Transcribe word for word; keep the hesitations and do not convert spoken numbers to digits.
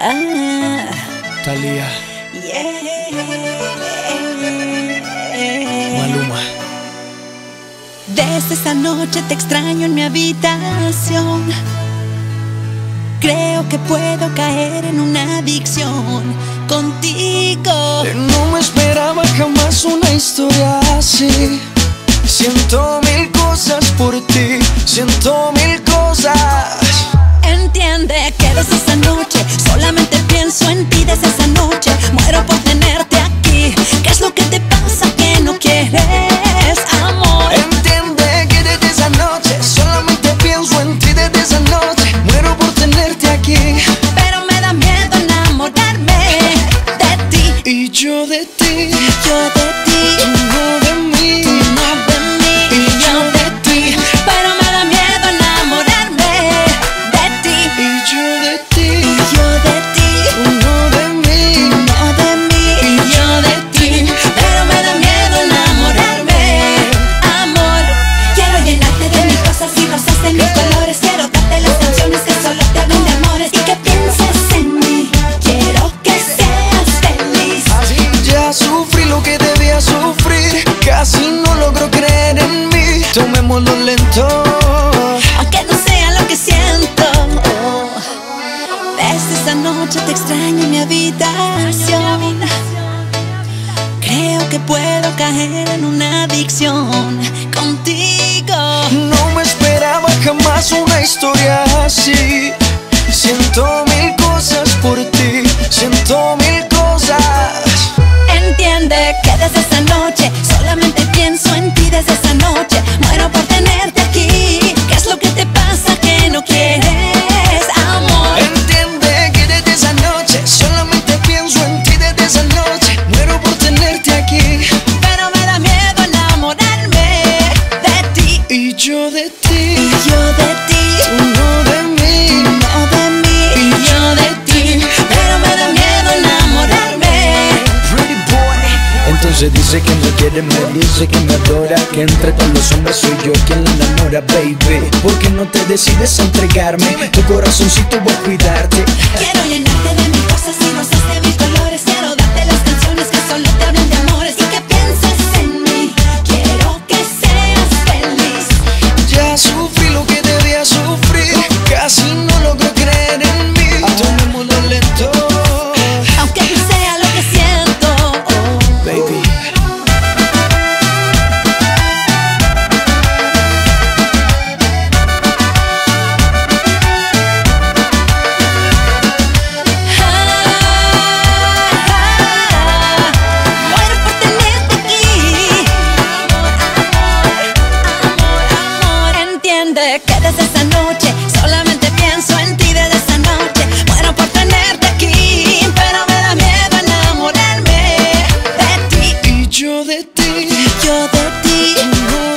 Ah, Thalía, yeah. Maluma. Desde esa noche te extraño en mi habitación. Creo que puedo caer en una adicción contigo. No me esperaba jamás una historia así. Siento mil cosas por ti, siento mil cosas. Entiende que desde esa noche solamente pienso en ti. Desde esa noche muero por tenerte aquí. ¿Qué es lo que te pasa que no quieres amor? Entiende que desde esa noche solamente pienso en ti. Desde esa noche muero por tenerte aquí. Pero me da miedo enamorarme de ti. Y yo de ti, Yo de ti, tú no de mí. tú no de mí. Y yo de ti, Pero me da miedo enamorarme de ti. y yo de ti, Yo de ti, tú no de mí. no de mí. Y yo de ti, Pero me da miedo enamorarme. Amor, quiero llenarte de mis cosas y rosas de mis colores. Quiero darte las canciones que solo te hablan de amores y que pienses en mí. Quiero que seas feliz. ya sufrí lo que debía sufrir. Casi no logro creer en mí. Tomémoslo lento. Aunque no sea lo que siento. Desde esa noche te extraño en mi habitación. Creo que puedo caer en una adicción contigo. No me esperaba jamás una historia así. Siento mil cosas por ti, siento mil cosas. Entiende que desde esa noche solamente pienso en ti. Desde esa noche muero por tenerte aquí. ¿Qué es lo que te pasa que no quieres amor? Entiende que desde esa noche solamente pienso en ti. Desde esa noche muero por tenerte aquí. Pero me da miedo enamorarme de ti. Y yo de ti, Yo de ti, tú no de mí. no de mí. Y yo de ti, Pero me da miedo enamorarme. pretty boy. Entonces dice que me quiere, me dice que me adora, que entre todos los hombres soy yo quien la enamora, baby. ¿Por qué no te decides a entregarme? Tu corazoncito voy a cuidarte. Quiero llenarte de mis cosas y rosas de mis colores. Quiero darte las canciones que solo te hablan de amores y que pienses en mí. Quiero que seas feliz. Ya sufrí lo que debía sufrir. Casi no logro creer en mí. Tomémoslo lento, Aunque no sea lo que siento. baby. Muero por tenerte aquí. Amor, amor, amor. Entiende que desde esa noche solamente pienso en ti. Desde esa noche muero por tenerte aquí. Pero me da miedo enamorarme de ti. Y yo de ti, Yo de ti, tú no